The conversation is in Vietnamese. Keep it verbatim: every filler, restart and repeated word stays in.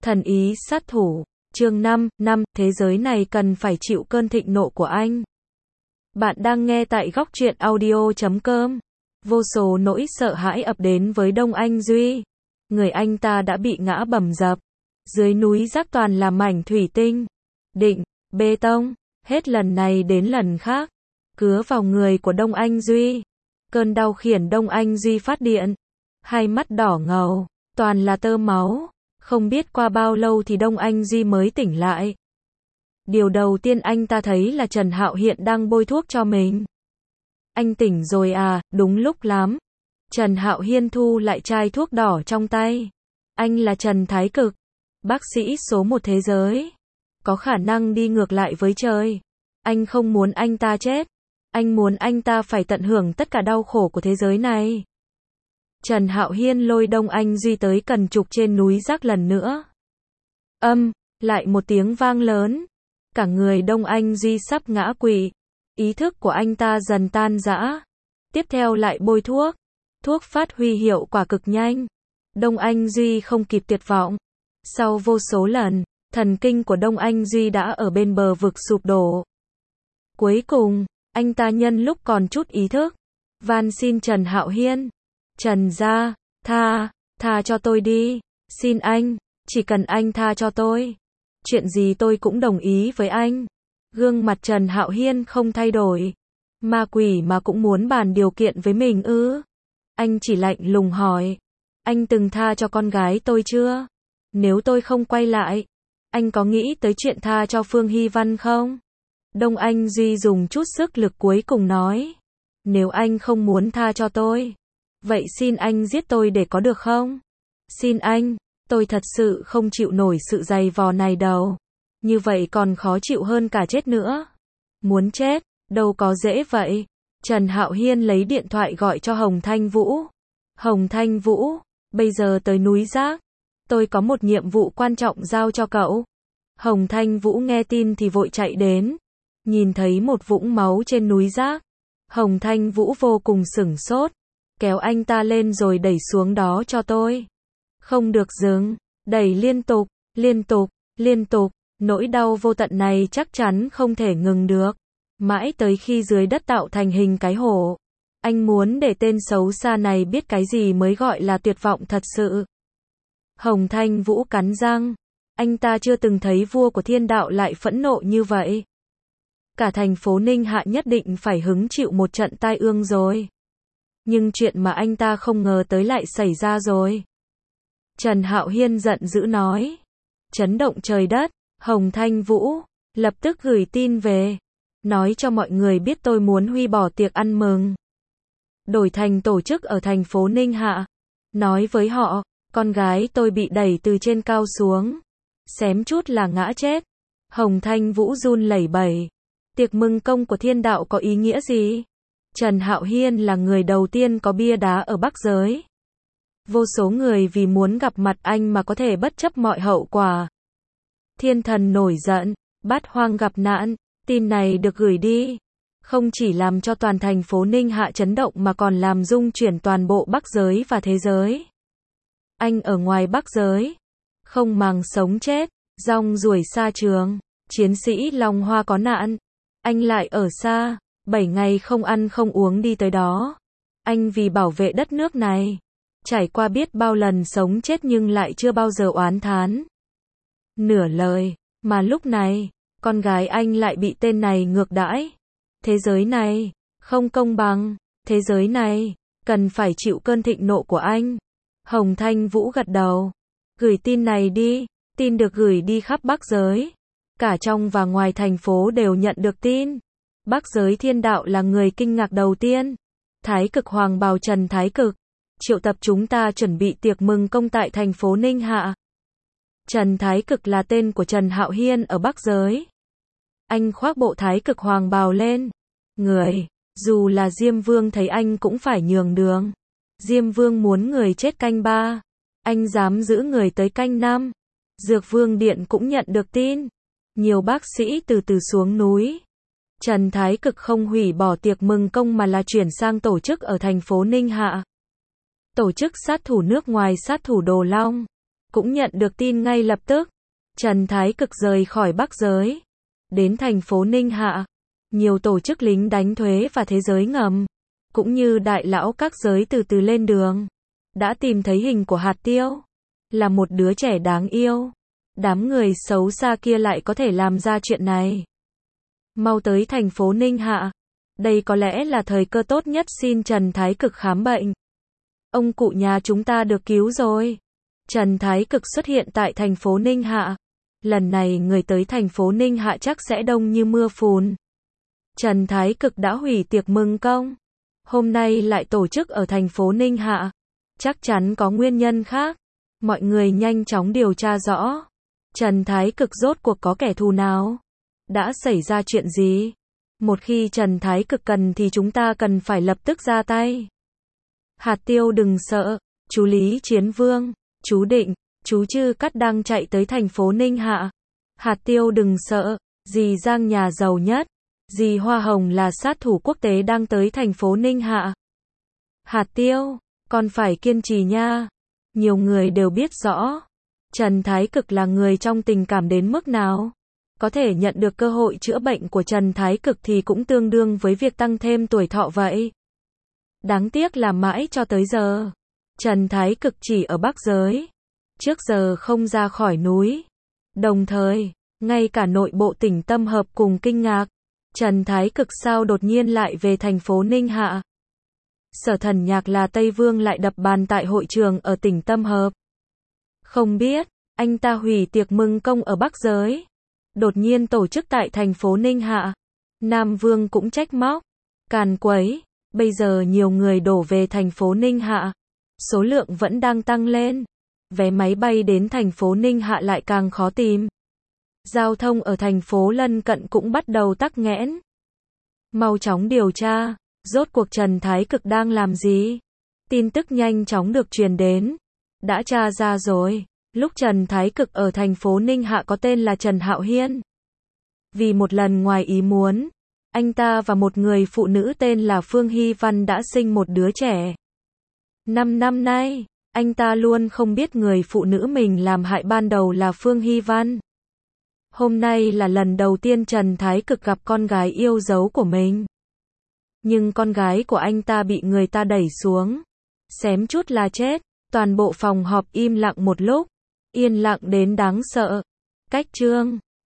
Thần ý sát thủ, chương năm, năm, thế giới này cần phải chịu cơn thịnh nộ của anh. Bạn đang nghe tại góc truyện audio chấm com. Vô số nỗi sợ hãi ập đến với Đông Anh Duy. Người anh ta đã bị ngã bầm dập. Dưới núi rác toàn là mảnh thủy tinh, định, bê tông, hết lần này đến lần khác, cứa vào người của Đông Anh Duy. Cơn đau khiến Đông Anh Duy phát điện. Hai mắt đỏ ngầu, toàn là tơ máu. Không biết qua bao lâu thì Đông Anh Duy mới tỉnh lại. Điều đầu tiên anh ta thấy là Trần Hạo Hiên đang bôi thuốc cho mình. Anh tỉnh rồi à, đúng lúc lắm. Trần Hạo Hiên thu lại chai thuốc đỏ trong tay. Anh là Trần Thái Cực, bác sĩ số một thế giới. Có khả năng đi ngược lại với trời. Anh không muốn anh ta chết. Anh muốn anh ta phải tận hưởng tất cả đau khổ của thế giới này. Trần Hạo Hiên lôi Đông Anh Duy tới cần trục trên núi rác lần nữa. Âm, lại một tiếng vang lớn. Cả người Đông Anh Duy sắp ngã quỵ. Ý thức của anh ta dần tan rã. Tiếp theo lại bôi thuốc. Thuốc phát huy hiệu quả cực nhanh. Đông Anh Duy không kịp tuyệt vọng. Sau vô số lần, thần kinh của Đông Anh Duy đã ở bên bờ vực sụp đổ. Cuối cùng, anh ta nhân lúc còn chút ý thức, van xin Trần Hạo Hiên. Trần gia, tha, tha cho tôi đi. Xin anh, chỉ cần anh tha cho tôi. Chuyện gì tôi cũng đồng ý với anh. Gương mặt Trần Hạo Hiên không thay đổi. Ma quỷ mà cũng muốn bàn điều kiện với mình ư? Anh chỉ lạnh lùng hỏi. Anh từng tha cho con gái tôi chưa? Nếu tôi không quay lại, anh có nghĩ tới chuyện tha cho Phương Hy Văn không? Đông Anh Duy dùng chút sức lực cuối cùng nói. Nếu anh không muốn tha cho tôi, vậy xin anh giết tôi để có được không? Xin anh, tôi thật sự không chịu nổi sự dày vò này đâu. Như vậy còn khó chịu hơn cả chết nữa. Muốn chết, đâu có dễ vậy. Trần Hạo Hiên lấy điện thoại gọi cho Hồng Thanh Vũ. Hồng Thanh Vũ, bây giờ tới núi rác. Tôi có một nhiệm vụ quan trọng giao cho cậu. Hồng Thanh Vũ nghe tin thì vội chạy đến. Nhìn thấy một vũng máu trên núi rác. Hồng Thanh Vũ vô cùng sửng sốt. Kéo anh ta lên rồi đẩy xuống đó cho tôi. Không được dừng, đẩy liên tục, liên tục, liên tục. Nỗi đau vô tận này chắc chắn không thể ngừng được. Mãi tới khi dưới đất tạo thành hình cái hổ. Anh muốn để tên xấu xa này biết cái gì mới gọi là tuyệt vọng thật sự. Hồng Thanh Vũ cắn răng. Anh ta chưa từng thấy vua của thiên đạo lại phẫn nộ như vậy. Cả thành phố Ninh Hạ nhất định phải hứng chịu một trận tai ương rồi. Nhưng chuyện mà anh ta không ngờ tới lại xảy ra rồi. Trần Hạo Hiên giận dữ nói. Chấn động trời đất, Hồng Thanh Vũ lập tức gửi tin về. Nói cho mọi người biết tôi muốn hủy bỏ tiệc ăn mừng. Đổi thành tổ chức ở thành phố Ninh Hạ. Nói với họ, con gái tôi bị đẩy từ trên cao xuống. Xém chút là ngã chết. Hồng Thanh Vũ run lẩy bẩy. Tiệc mừng công của thiên đạo có ý nghĩa gì? Trần Hạo Hiên là người đầu tiên có bia đá ở Bắc Giới. Vô số người vì muốn gặp mặt anh mà có thể bất chấp mọi hậu quả. Thiên thần nổi giận, bát hoang gặp nạn, tin này được gửi đi. Không chỉ làm cho toàn thành phố Ninh Hạ chấn động mà còn làm rung chuyển toàn bộ Bắc Giới và thế giới. Anh ở ngoài Bắc Giới, không màng sống chết, rong ruổi xa trường, chiến sĩ Long Hoa có nạn. Anh lại ở xa, bảy ngày không ăn không uống đi tới đó. Anh vì bảo vệ đất nước này, trải qua biết bao lần sống chết nhưng lại chưa bao giờ oán thán. Nửa lời, mà lúc này, con gái anh lại bị tên này ngược đãi. Thế giới này, không công bằng, thế giới này, cần phải chịu cơn thịnh nộ của anh. Hồng Thanh Vũ gật đầu. Gửi tin này đi, tin được gửi đi khắp Bắc Giới. Cả trong và ngoài thành phố đều nhận được tin. Bắc Giới thiên đạo là người kinh ngạc đầu tiên. Thái Cực Hoàng bào Trần Thái Cực. Triệu tập chúng ta chuẩn bị tiệc mừng công tại thành phố Ninh Hạ. Trần Thái Cực là tên của Trần Hạo Hiên ở Bắc Giới. Anh khoác bộ Thái Cực Hoàng bào lên. Người, dù là Diêm Vương thấy anh cũng phải nhường đường. Diêm Vương muốn người chết canh ba. Anh dám giữ người tới canh năm. Dược Vương Điện cũng nhận được tin. Nhiều bác sĩ từ từ xuống núi. Trần Thái Cực không hủy bỏ tiệc mừng công mà là chuyển sang tổ chức ở thành phố Ninh Hạ. Tổ chức sát thủ nước ngoài sát thủ Đồ Long. cũng nhận được tin ngay lập tức. Trần Thái Cực rời khỏi Bắc giới, đến thành phố Ninh Hạ. Nhiều tổ chức lính đánh thuế và thế giới ngầm, cũng như đại lão các giới từ từ lên đường. Đã tìm thấy hình của hạt tiêu, là một đứa trẻ đáng yêu. Đám người xấu xa kia lại có thể làm ra chuyện này. Mau tới thành phố Ninh Hạ. Đây có lẽ là thời cơ tốt nhất xin Trần Thái Cực khám bệnh. Ông cụ nhà chúng ta được cứu rồi. Trần Thái Cực xuất hiện tại thành phố Ninh Hạ. Lần này người tới thành phố Ninh Hạ chắc sẽ đông như mưa phùn. Trần Thái Cực đã hủy tiệc mừng công. Hôm nay lại tổ chức ở thành phố Ninh Hạ. Chắc chắn có nguyên nhân khác. Mọi người nhanh chóng điều tra rõ. Trần Thái Cực rốt cuộc có kẻ thù nào? Đã xảy ra chuyện gì? Một khi Trần Thái Cực cần thì chúng ta cần phải lập tức ra tay. Hạt tiêu đừng sợ. Chú Lý Chiến Vương, chú Định, chú Chư Cắt đang chạy tới thành phố Ninh Hạ. Hạt tiêu đừng sợ. Dì Giang nhà giàu nhất. Dì Hoa Hồng là sát thủ quốc tế đang tới thành phố Ninh Hạ. Hạt tiêu, con phải kiên trì nha. Nhiều người đều biết rõ. Trần Thái Cực là người trong tình cảm đến mức nào. Có thể nhận được cơ hội chữa bệnh của Trần Thái Cực thì cũng tương đương với việc tăng thêm tuổi thọ vậy. Đáng tiếc là mãi cho tới giờ, Trần Thái Cực chỉ ở Bắc giới. Trước giờ không ra khỏi núi. Đồng thời, ngay cả nội bộ tỉnh Tâm Hợp cùng kinh ngạc. Trần Thái Cực sao đột nhiên lại về thành phố Ninh Hạ. Sở Thần Nhạc là Tây Vương lại đập bàn tại hội trường ở tỉnh Tâm Hợp. Không biết, anh ta hủy tiệc mừng công ở Bắc giới. Đột nhiên tổ chức tại thành phố Ninh Hạ. Nam Vương cũng trách móc. Càn quấy, bây giờ nhiều người đổ về thành phố Ninh Hạ. Số lượng vẫn đang tăng lên. Vé máy bay đến thành phố Ninh Hạ lại càng khó tìm. Giao thông ở thành phố lân cận cũng bắt đầu tắc nghẽn. Mau chóng điều tra, rốt cuộc Trần Thái Cực đang làm gì? Tin tức nhanh chóng được truyền đến. Đã tra ra rồi, lúc Trần Thái Cực ở thành phố Ninh Hạ có tên là Trần Hạo Hiên. Vì một lần ngoài ý muốn, anh ta và một người phụ nữ tên là Phương Hy Văn đã sinh một đứa trẻ. Năm năm nay, anh ta luôn không biết người phụ nữ mình làm hại ban đầu là Phương Hy Văn. Hôm nay là lần đầu tiên Trần Thái Cực gặp con gái yêu dấu của mình. Nhưng con gái của anh ta bị người ta đẩy xuống. Xém chút là chết. Toàn bộ phòng họp im lặng một lúc. Yên lặng đến đáng sợ. Cách chương